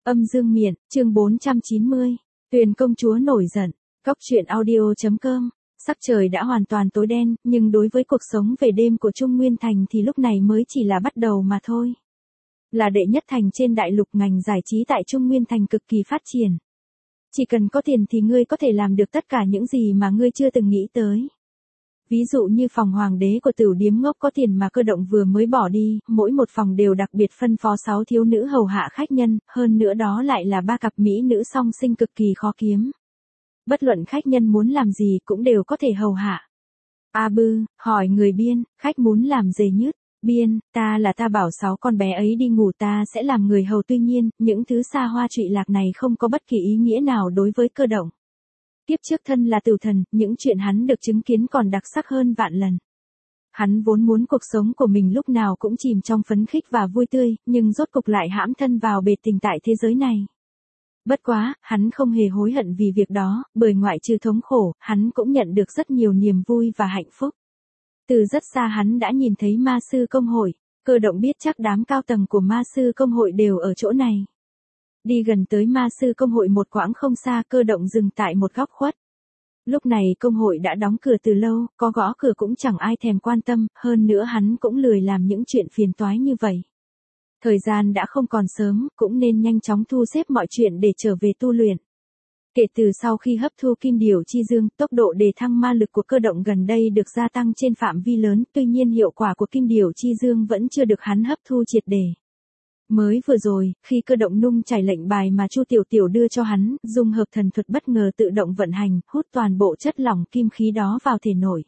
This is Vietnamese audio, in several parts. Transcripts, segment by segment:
Âm dương miện, chương 490. Tuyền công chúa nổi giận. Cóc truyện audio.com. Sắc trời đã hoàn toàn tối đen, nhưng đối với cuộc sống về đêm của Trung Nguyên Thành thì lúc này mới chỉ là bắt đầu mà thôi. Là đệ nhất thành trên đại lục, ngành giải trí tại Trung Nguyên Thành cực kỳ phát triển. Chỉ cần có tiền thì ngươi có thể làm được tất cả những gì mà ngươi chưa từng nghĩ tới. Ví dụ như phòng hoàng đế của Tửu Điếm Ngốc có tiền mà Cơ Động vừa mới bỏ đi, mỗi một phòng đều đặc biệt phân phó 6 thiếu nữ hầu hạ khách nhân, hơn nữa đó lại là 3 cặp mỹ nữ song sinh cực kỳ khó kiếm. Bất luận khách nhân muốn làm gì cũng đều có thể hầu hạ. A Bư, hỏi người Biên, khách muốn làm dề nhứt. Biên, ta bảo 6 con bé ấy đi ngủ, ta sẽ làm người hầu. Tuy nhiên, những thứ xa hoa trụy lạc này không có bất kỳ ý nghĩa nào đối với Cơ Động. Kiếp trước thân là Tửu Thần, những chuyện hắn được chứng kiến còn đặc sắc hơn vạn lần. Hắn vốn muốn cuộc sống của mình lúc nào cũng chìm trong phấn khích và vui tươi, nhưng rốt cục lại hãm thân vào bệt tình tại thế giới này. Bất quá, hắn không hề hối hận vì việc đó, bởi ngoại trừ thống khổ, hắn cũng nhận được rất nhiều niềm vui và hạnh phúc. Từ rất xa hắn đã nhìn thấy ma sư công hội, Cơ Động biết chắc đám cao tầng của ma sư công hội đều ở chỗ này. Đi gần tới ma sư công hội một quãng không xa, Cơ Động dừng tại một góc khuất. Lúc này công hội đã đóng cửa từ lâu, có gõ cửa cũng chẳng ai thèm quan tâm, hơn nữa hắn cũng lười làm những chuyện phiền toái như vậy. Thời gian đã không còn sớm, cũng nên nhanh chóng thu xếp mọi chuyện để trở về tu luyện. Kể từ sau khi hấp thu kim điểu chi dương, tốc độ đề thăng ma lực của Cơ Động gần đây được gia tăng trên phạm vi lớn, tuy nhiên hiệu quả của kim điểu chi dương vẫn chưa được hắn hấp thu triệt để. Mới vừa rồi, khi Cơ Động nung chảy lệnh bài mà Chu Tiểu Tiểu đưa cho hắn, dung hợp thần thuật bất ngờ tự động vận hành, hút toàn bộ chất lỏng kim khí đó vào thể nội.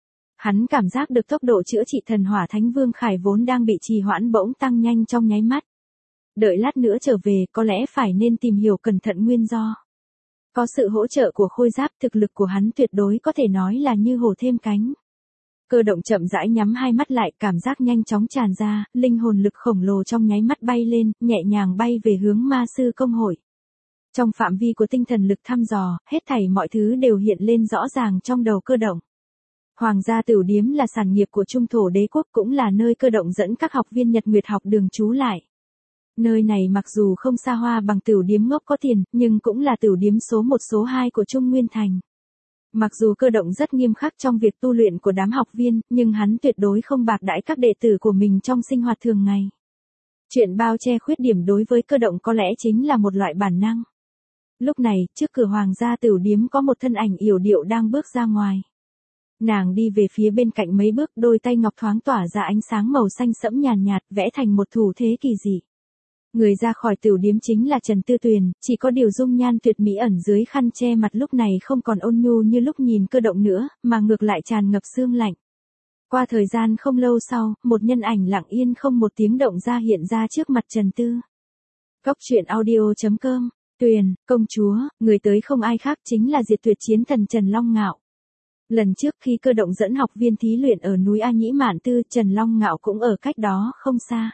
Hắn cảm giác được tốc độ chữa trị thần hỏa Thánh Vương Khải vốn đang bị trì hoãn bỗng tăng nhanh trong nháy mắt. Đợi lát nữa trở về, có lẽ phải nên tìm hiểu cẩn thận nguyên do. Có sự hỗ trợ của khôi giáp, thực lực của hắn tuyệt đối có thể nói là như hổ thêm cánh. Cơ Động chậm rãi nhắm hai mắt lại, cảm giác nhanh chóng tràn ra, linh hồn lực khổng lồ trong nháy mắt bay lên, nhẹ nhàng bay về hướng ma sư công hội. Trong phạm vi của tinh thần lực thăm dò, hết thảy mọi thứ đều hiện lên rõ ràng trong đầu Cơ Động. Hoàng gia Tửu Điếm là sản nghiệp của Trung Thổ Đế quốc, cũng là nơi Cơ Động dẫn các học viên Nhật Nguyệt học đường trú lại. Nơi này mặc dù không xa hoa bằng Tửu Điếm Ngốc có tiền, nhưng cũng là Tửu Điếm số 1 số 2 của Trung Nguyên Thành. Mặc dù Cơ Động rất nghiêm khắc trong việc tu luyện của đám học viên, nhưng hắn tuyệt đối không bạc đãi các đệ tử của mình trong sinh hoạt thường ngày. Chuyện bao che khuyết điểm đối với Cơ Động có lẽ chính là một loại bản năng. Lúc này, trước cửa Hoàng gia Tửu Điếm có một thân ảnh yểu điệu đang bước ra ngoài. Nàng đi về phía bên cạnh mấy bước, đôi tay ngọc thoáng tỏa ra ánh sáng màu xanh sẫm nhàn nhạt, vẽ thành một thủ thế kỳ dị. Người ra khỏi Tửu Điếm chính là Trần Tư Tuyền, chỉ có điều dung nhan tuyệt mỹ ẩn dưới khăn che mặt lúc này không còn ôn nhu như lúc nhìn Cơ Động nữa, mà ngược lại tràn ngập sương lạnh. Qua thời gian không lâu sau, một nhân ảnh lặng yên không một tiếng động ra hiện ra trước mặt Trần Tư. Cóc truyện audio.com. Tuyền, công chúa, người tới không ai khác chính là Diệt Tuyệt Chiến Thần Trần Long Ngạo. Lần trước khi Cơ Động dẫn học viên thí luyện ở núi A Nhĩ Mạn Tư, Trần Long Ngạo cũng ở cách đó không xa.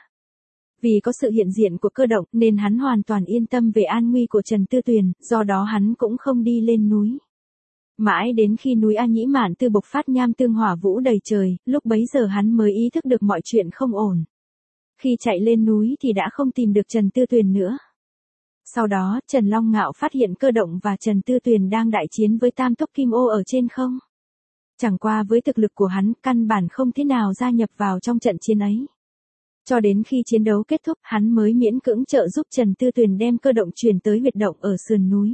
Vì có sự hiện diện của Cơ Động nên hắn hoàn toàn yên tâm về an nguy của Trần Tư Tuyền, do đó hắn cũng không đi lên núi. Mãi đến khi núi A Nhĩ Mạn Tư bộc phát nham tương hỏa vũ đầy trời, lúc bấy giờ hắn mới ý thức được mọi chuyện không ổn. Khi chạy lên núi thì đã không tìm được Trần Tư Tuyền nữa. Sau đó, Trần Long Ngạo phát hiện Cơ Động và Trần Tư Tuyền đang đại chiến với Tam Túc Kim Ô ở trên không. Chẳng qua với thực lực của hắn, căn bản không thế nào gia nhập vào trong trận chiến ấy. Cho đến khi chiến đấu kết thúc, hắn mới miễn cưỡng trợ giúp Trần Tư Tuyền đem Cơ Động chuyển tới huyệt động ở sườn núi.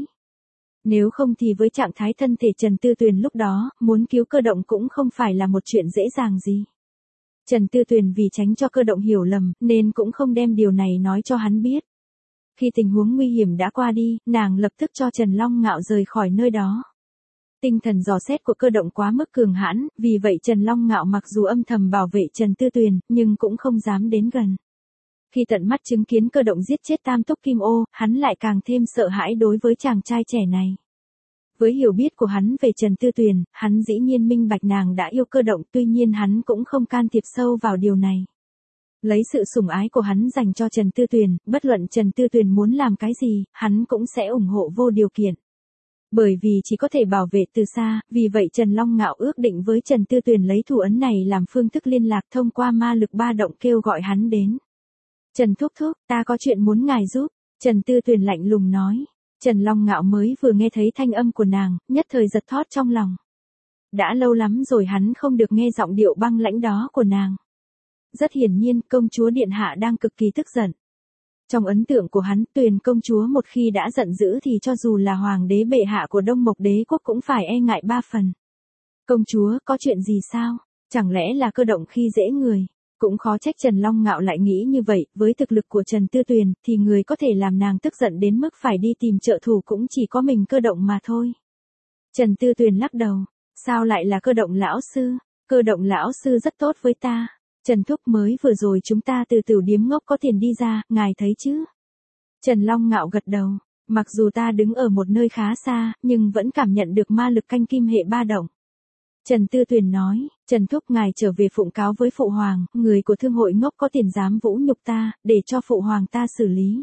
Nếu không thì với trạng thái thân thể Trần Tư Tuyền lúc đó, muốn cứu Cơ Động cũng không phải là một chuyện dễ dàng gì. Trần Tư Tuyền vì tránh cho Cơ Động hiểu lầm, nên cũng không đem điều này nói cho hắn biết. Khi tình huống nguy hiểm đã qua đi, nàng lập tức cho Trần Long Ngạo rời khỏi nơi đó. Tinh thần dò xét của Cơ Động quá mức cường hãn, vì vậy Trần Long Ngạo mặc dù âm thầm bảo vệ Trần Tư Tuyền, nhưng cũng không dám đến gần. Khi tận mắt chứng kiến Cơ Động giết chết Tam Túc Kim Ô, hắn lại càng thêm sợ hãi đối với chàng trai trẻ này. Với hiểu biết của hắn về Trần Tư Tuyền, hắn dĩ nhiên minh bạch nàng đã yêu Cơ Động, tuy nhiên hắn cũng không can thiệp sâu vào điều này. Lấy sự sủng ái của hắn dành cho Trần Tư Tuyền, bất luận Trần Tư Tuyền muốn làm cái gì, hắn cũng sẽ ủng hộ vô điều kiện. Bởi vì chỉ có thể bảo vệ từ xa, vì vậy Trần Long Ngạo ước định với Trần Tư Tuyền lấy thủ ấn này làm phương thức liên lạc thông qua ma lực ba động kêu gọi hắn đến. Trần Thúc Thúc, ta có chuyện muốn ngài giúp. Trần Tư Tuyền lạnh lùng nói. Trần Long Ngạo mới vừa nghe thấy thanh âm của nàng, nhất thời giật thót trong lòng. Đã lâu lắm rồi hắn không được nghe giọng điệu băng lãnh đó của nàng. Rất hiển nhiên, công chúa điện hạ đang cực kỳ tức giận. Trong ấn tượng của hắn, Tuyền công chúa một khi đã giận dữ thì cho dù là hoàng đế bệ hạ của Đông Mộc Đế quốc cũng phải e ngại 3 phần. Công chúa, có chuyện gì sao? Chẳng lẽ là Cơ Động khi dễ người? Cũng khó trách Trần Long Ngạo lại nghĩ như vậy, với thực lực của Trần Tư Tuyền thì người có thể làm nàng tức giận đến mức phải đi tìm trợ thủ cũng chỉ có mình Cơ Động mà thôi. Trần Tư Tuyền lắc đầu, sao lại là Cơ Động lão sư? Cơ Động lão sư rất tốt với ta. Trần Thúc, mới vừa rồi chúng ta từ Tửu Điếm Ngốc có tiền đi ra, ngài thấy chứ? Trần Long Ngạo gật đầu, mặc dù ta đứng ở một nơi khá xa, nhưng vẫn cảm nhận được ma lực canh kim hệ ba động. Trần Tư Tuyền nói, Trần Thúc, ngài trở về phụng cáo với Phụ Hoàng, người của Thương hội Ngốc có tiền dám vũ nhục ta, để cho Phụ Hoàng ta xử lý.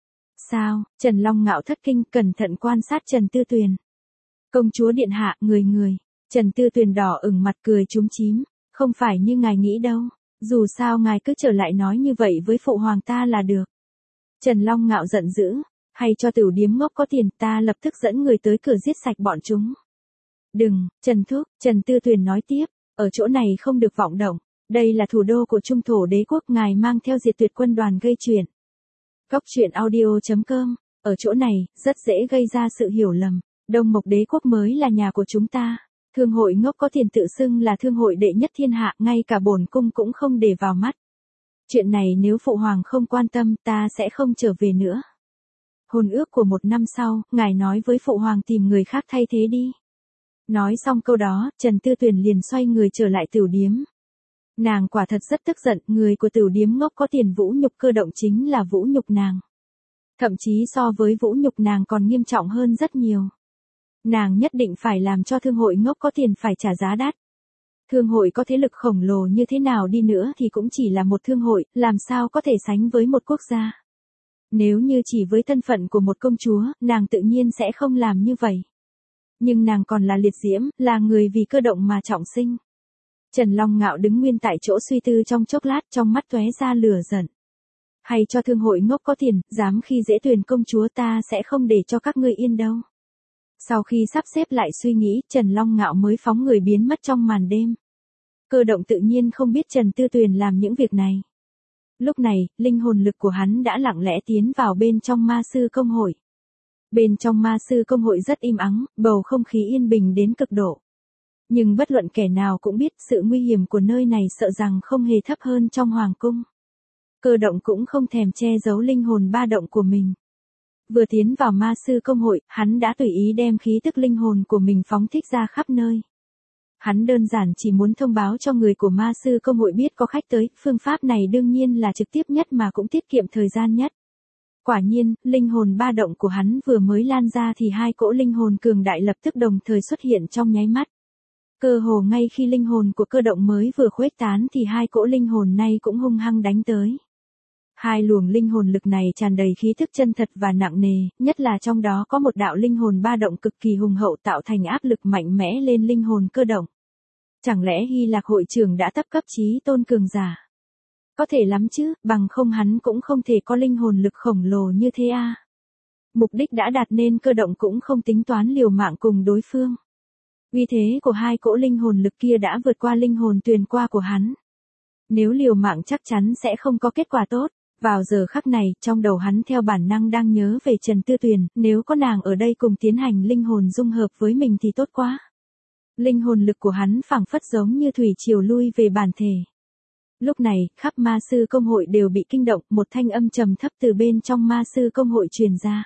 Sao? Trần Long Ngạo thất kinh, cẩn thận quan sát Trần Tư Tuyền. Công chúa điện hạ, người. Trần Tư Tuyền đỏ ửng mặt cười chúm chím, không phải như ngài nghĩ đâu, dù sao ngài cứ trở lại nói như vậy với Phụ Hoàng ta là được. Trần Long Ngạo giận dữ, hay cho Tửu Điếm Ngốc có tiền, ta lập tức dẫn người tới cửa giết sạch bọn chúng. Đừng, Trần Thúc, Trần Tư Tuyền nói tiếp, ở chỗ này không được vọng động, đây là thủ đô của Trung Thổ Đế quốc, ngài mang theo Diệt Tuyệt quân đoàn gây chuyện. Góc truyện audio.com, ở chỗ này, rất dễ gây ra sự hiểu lầm, Đông Mộc Đế quốc mới là nhà của chúng ta. Thương hội Ngốc có tiền tự xưng là thương hội đệ nhất thiên hạ, ngay cả bổn cung cũng không để vào mắt. Chuyện này nếu Phụ Hoàng không quan tâm, ta sẽ không trở về nữa. Hôn ước của 1 năm sau, ngài nói với Phụ Hoàng tìm người khác thay thế đi. Nói xong câu đó, Trần Tư Tuyền liền xoay người trở lại Tửu Điếm. Nàng quả thật rất tức giận, người của Tửu Điếm Ngốc có tiền vũ nhục Cơ Động chính là vũ nhục nàng. Thậm chí so với vũ nhục nàng còn nghiêm trọng hơn rất nhiều. Nàng nhất định phải làm cho Thương hội Ngốc có tiền phải trả giá đắt. Thương hội có thế lực khổng lồ như thế nào đi nữa thì cũng chỉ là một thương hội, làm sao có thể sánh với một quốc gia. Nếu như chỉ với thân phận của một công chúa, nàng tự nhiên sẽ không làm như vậy. Nhưng nàng còn là liệt diễm, là người vì Cơ Động mà trọng sinh. Trần Long Ngạo đứng nguyên tại chỗ suy tư trong chốc lát, trong mắt tóe ra lửa giận. Hay cho Thương hội Ngốc có tiền, dám khi dễ Tuyền công chúa, ta sẽ không để cho các ngươi yên đâu. Sau khi sắp xếp lại suy nghĩ, Trần Long Ngạo mới phóng người biến mất trong màn đêm. Cơ Động tự nhiên không biết Trần Tư Tuyền làm những việc này. Lúc này, linh hồn lực của hắn đã lặng lẽ tiến vào bên trong ma sư công hội. Bên trong ma sư công hội rất im ắng, bầu không khí yên bình đến cực độ. Nhưng bất luận kẻ nào cũng biết sự nguy hiểm của nơi này, sợ rằng không hề thấp hơn trong hoàng cung. Cơ Động cũng không thèm che giấu linh hồn ba động của mình. Vừa tiến vào ma sư công hội, hắn đã tùy ý đem khí tức linh hồn của mình phóng thích ra khắp nơi. Hắn đơn giản chỉ muốn thông báo cho người của ma sư công hội biết có khách tới, phương pháp này đương nhiên là trực tiếp nhất mà cũng tiết kiệm thời gian nhất. Quả nhiên, linh hồn ba động của hắn vừa mới lan ra thì 2 cỗ linh hồn cường đại lập tức đồng thời xuất hiện trong nháy mắt. Cơ hồ ngay khi linh hồn của Cơ Động mới vừa khuếch tán thì 2 cỗ linh hồn này cũng hung hăng đánh tới. 2 luồng linh hồn lực này tràn đầy khí thức chân thật và nặng nề, nhất là trong đó có một đạo linh hồn ba động cực kỳ hùng hậu tạo thành áp lực mạnh mẽ lên linh hồn Cơ Động. Chẳng lẽ Hy Lạc hội trưởng đã cấp chí tôn cường giả? Có thể lắm chứ, bằng không hắn cũng không thể có linh hồn lực khổng lồ như thế à. Mục đích đã đạt nên Cơ Động cũng không tính toán liều mạng cùng đối phương. Uy thế của 2 cỗ linh hồn lực kia đã vượt qua linh hồn Tuyền qua của hắn. Nếu liều mạng chắc chắn sẽ không có kết quả tốt. Vào giờ khắc này, trong đầu hắn theo bản năng đang nhớ về Trần Tư Tuyền, nếu có nàng ở đây cùng tiến hành linh hồn dung hợp với mình thì tốt quá. Linh hồn lực của hắn phảng phất giống như thủy triều lui về bản thể. Lúc này, khắp ma sư công hội đều bị kinh động, một thanh âm trầm thấp từ bên trong ma sư công hội truyền ra.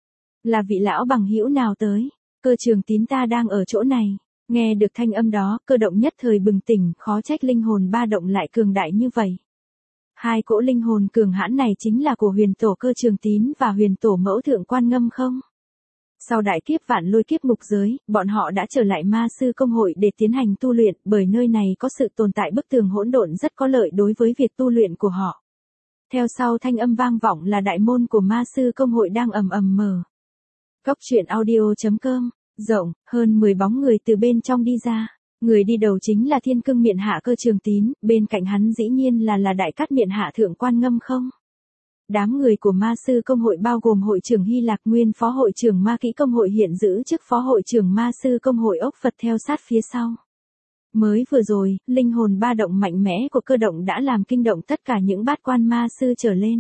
Là vị lão bằng hữu nào tới? Cơ Trường Tín ta đang ở chỗ này. Nghe được thanh âm đó, Cơ Động nhất thời bừng tỉnh, khó trách linh hồn ba động lại cường đại như vậy. 2 cỗ linh hồn cường hãn này chính là của huyền tổ Cơ Trường Tín và huyền tổ Mẫu Thượng Quan Ngâm không? Sau đại kiếp vạn lôi kiếp ngục giới, bọn họ đã trở lại ma sư công hội để tiến hành tu luyện, bởi nơi này có sự tồn tại bức tường hỗn độn rất có lợi đối với việc tu luyện của họ. Theo sau thanh âm vang vọng là đại môn của ma sư công hội đang ầm ầm mở. Góc truyện audio.com, rộng, hơn 10 bóng người từ bên trong đi ra. Người đi đầu chính là Thiên Cương Miện Hạ Cơ Trường Tín, bên cạnh hắn dĩ nhiên là Đại Cát Miện Hạ Thượng Quan Ngâm không? Đám người của ma sư công hội bao gồm hội trưởng Hy Lạc, nguyên phó hội trưởng ma kỹ công hội hiện giữ chức phó hội trưởng ma sư công hội ốc Phật theo sát phía sau. Mới vừa rồi, linh hồn ba động mạnh mẽ của Cơ Động đã làm kinh động tất cả những bát quan ma sư trở lên.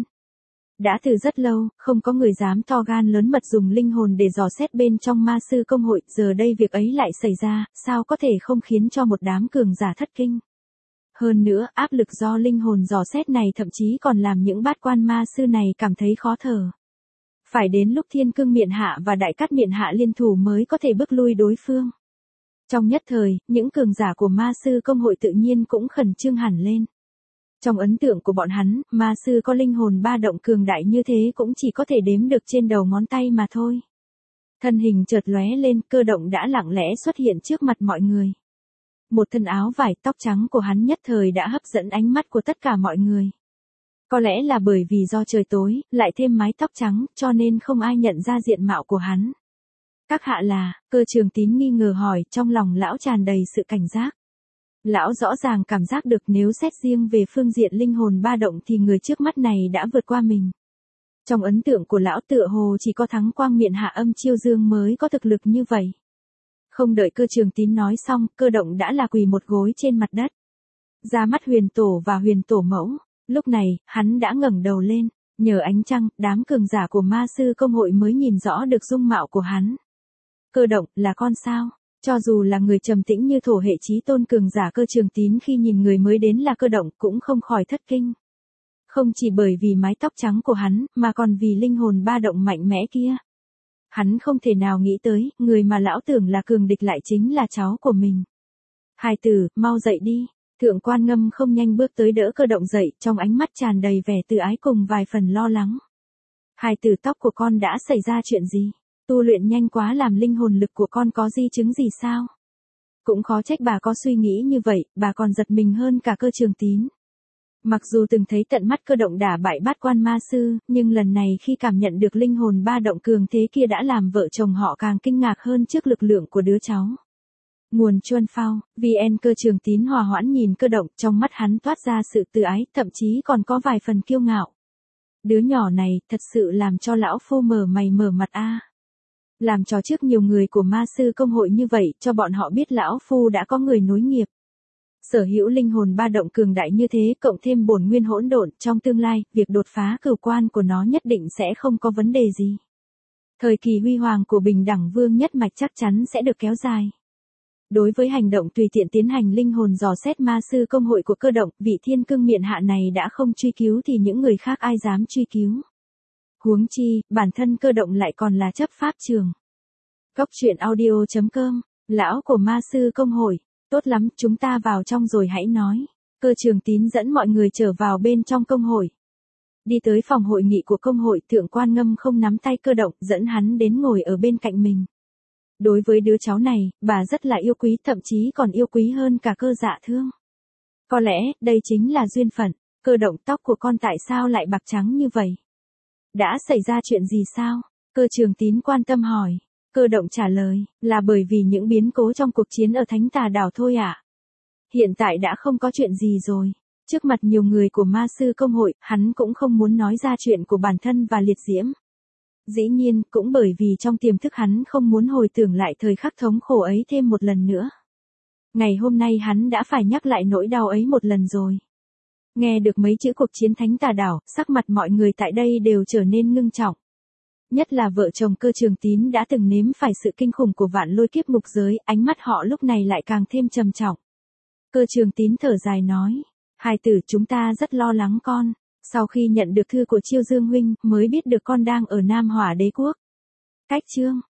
Đã từ rất lâu, không có người dám to gan lớn mật dùng linh hồn để dò xét bên trong ma sư công hội, giờ đây việc ấy lại xảy ra, sao có thể không khiến cho một đám cường giả thất kinh. Hơn nữa, áp lực do linh hồn dò xét này thậm chí còn làm những bát quan ma sư này cảm thấy khó thở. Phải đến lúc Thiên Cương Miện Hạ và Đại Cát Miện Hạ liên thủ mới có thể bức lui đối phương. Trong nhất thời, những cường giả của ma sư công hội tự nhiên cũng khẩn trương hẳn lên. Trong ấn tượng của bọn hắn, ma sư có linh hồn ba động cường đại như thế cũng chỉ có thể đếm được trên đầu ngón tay mà thôi. Thân hình chợt lóe lên, Cơ Động đã lặng lẽ xuất hiện trước mặt mọi người. Một thân áo vải tóc trắng của hắn nhất thời đã hấp dẫn ánh mắt của tất cả mọi người. Có lẽ là bởi vì do trời tối, lại thêm mái tóc trắng, cho nên không ai nhận ra diện mạo của hắn. Các hạ là, Cơ Trường Tín nghi ngờ hỏi, trong lòng lão tràn đầy sự cảnh giác. Lão rõ ràng cảm giác được nếu xét riêng về phương diện linh hồn ba động thì người trước mắt này đã vượt qua mình. Trong ấn tượng của lão tựa hồ chỉ có Thắng Quang Miện Hạ Âm Chiêu Dương mới có thực lực như vậy. Không đợi Cơ Trường Tín nói xong, Cơ Động đã là quỳ một gối trên mặt đất. Ra mắt Huyền Tổ và Huyền Tổ Mẫu, lúc này, hắn đã ngẩng đầu lên, nhờ ánh trăng, đám cường giả của ma sư công hội mới nhìn rõ được dung mạo của hắn. Cơ Động, là con sao? Cho dù là người trầm tĩnh như thổ hệ chí tôn cường giả Cơ Trường Tín khi nhìn người mới đến là Cơ Động cũng không khỏi thất kinh. Không chỉ bởi vì mái tóc trắng của hắn, mà còn vì linh hồn ba động mạnh mẽ kia. Hắn không thể nào nghĩ tới, người mà lão tưởng là cường địch lại chính là cháu của mình. Hài tử, mau dậy đi. Thượng Quan Ngâm không nhanh bước tới đỡ Cơ Động dậy, trong ánh mắt tràn đầy vẻ tự ái cùng vài phần lo lắng. Hài tử, tóc của con đã xảy ra chuyện gì? Tu luyện nhanh quá làm linh hồn lực của con có di chứng gì sao? Cũng khó trách bà có suy nghĩ như vậy, bà còn giật mình hơn cả Cơ Trường Tín. Mặc dù từng thấy tận mắt Cơ Động đả bại bát quan ma sư, nhưng lần này khi cảm nhận được linh hồn ba động cường thế kia đã làm vợ chồng họ càng kinh ngạc hơn trước lực lượng của đứa cháu. Nguồn Chuân Phao, VN. Cơ Trường Tín hòa hoãn nhìn Cơ Động, trong mắt hắn toát ra sự tự ái, thậm chí còn có vài phần kiêu ngạo. Đứa nhỏ này, thật sự làm cho lão phu mở mày mở mặt a. Làm trò trước nhiều người của ma sư công hội như vậy, cho bọn họ biết lão phu đã có người nối nghiệp. Sở hữu linh hồn ba động cường đại như thế, cộng thêm bổn nguyên hỗn độn, trong tương lai, việc đột phá cửu quan của nó nhất định sẽ không có vấn đề gì. Thời kỳ huy hoàng của Bình Đẳng Vương nhất mạch chắc chắn sẽ được kéo dài. Đối với hành động tùy tiện tiến hành linh hồn dò xét ma sư công hội của Cơ Động, vị Thiên Cương Miện Hạ này đã không truy cứu thì những người khác ai dám truy cứu. Huống chi, bản thân Cơ Động lại còn là chấp pháp trường. Goctruyện.audio.com, lão của ma sư công hội, tốt lắm, chúng ta vào trong rồi hãy nói. Cơ Trường Tín dẫn mọi người trở vào bên trong công hội. Đi tới phòng hội nghị của công hội, Thượng Quan Ngâm không nắm tay Cơ Động, dẫn hắn đến ngồi ở bên cạnh mình. Đối với đứa cháu này, bà rất là yêu quý, thậm chí còn yêu quý hơn cả Cơ Dạ Thương. Có lẽ, đây chính là duyên phận. Cơ Động, tóc của con tại sao lại bạc trắng như vậy? Đã xảy ra chuyện gì sao? Cơ Trường Tín quan tâm hỏi. Cơ Động trả lời, là bởi vì những biến cố trong cuộc chiến ở Thánh Tà Đảo thôi ạ. Hiện tại đã không có chuyện gì rồi. Trước mặt nhiều người của ma sư công hội, hắn cũng không muốn nói ra chuyện của bản thân và Liệt Diễm. Dĩ nhiên, cũng bởi vì trong tiềm thức hắn không muốn hồi tưởng lại thời khắc thống khổ ấy thêm một lần nữa. Ngày hôm nay hắn đã phải nhắc lại nỗi đau ấy một lần rồi. Nghe được mấy chữ cuộc chiến Thánh Tà Đảo, sắc mặt mọi người tại đây đều trở nên ngưng trọng. Nhất là vợ chồng Cơ Trường Tín đã từng nếm phải sự kinh khủng của vạn lôi kiếp ngục giới, ánh mắt họ lúc này lại càng thêm trầm trọng. Cơ Trường Tín thở dài nói, hài tử, chúng ta rất lo lắng con. Sau khi nhận được thư của Chiêu Dương huynh, mới biết được con đang ở Nam Hỏa Đế quốc. Cách chương